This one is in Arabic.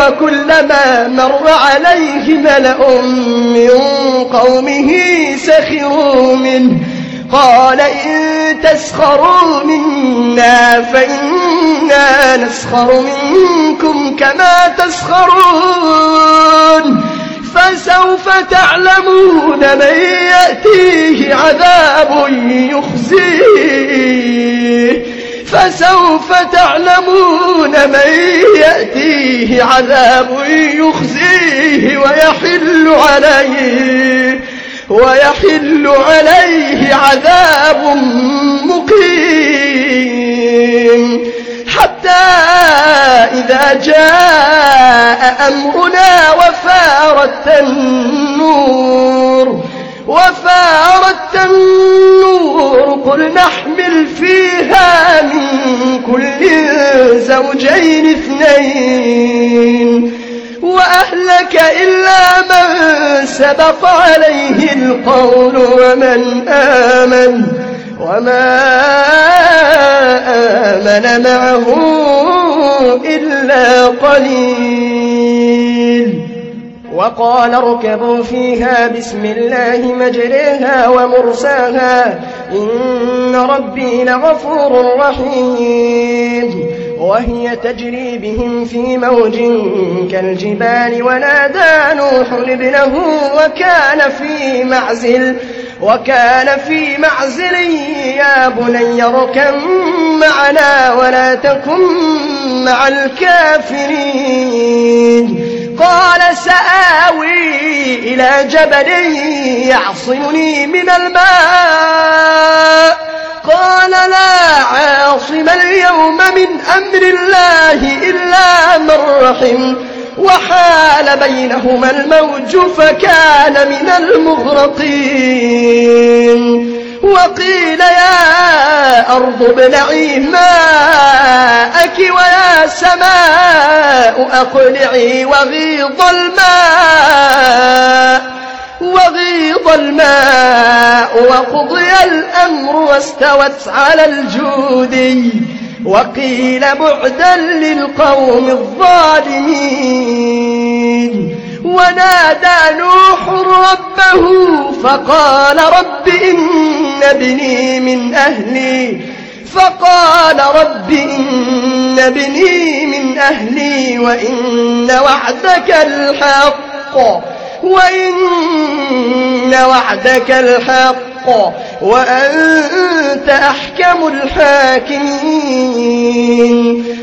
وكلما مر عليه ملأ من قومه سخروا منه قال إن تسخروا منا فإنا نسخر منكم كما تسخرون فسوف تعلمون من يأتيه عذاب يخزيه فسوف تعلمون من يأتيه عذاب يخزيه ويحل عليه عذاب مقيم حتى إذا جاء أمرنا وفارت النور قل نحمل فيها من كل زوجين اثنين وأهلك إلا من سبق عليه القول وما آمن معه إلا قليل وقال اركبوا فيها بسم الله مجريها ومرساها إن ربي لغفور رحيم وهي تجري بهم في موج كالجبال ونادى نوح ابنه وكان في معزل يا بني اركب معنا ولا تكن مع الكافرين قال سآوي إلى جبل يعصمني من الماء قال لا عاصم اليوم من أمر الله إلا من رحم وحال بينهما الموج فكان من المغرقين وقيل يا أرض ابلعي ماءك ويا سماء أقلعي وغيض الماء وقضي الأمر واستوت على الجودي وقيل بعدا للقوم الظالمين ونادى نوح ربه فقال رب إن ابني من أهلي وإن وعدك الحق وأنت أحكم الحاكمين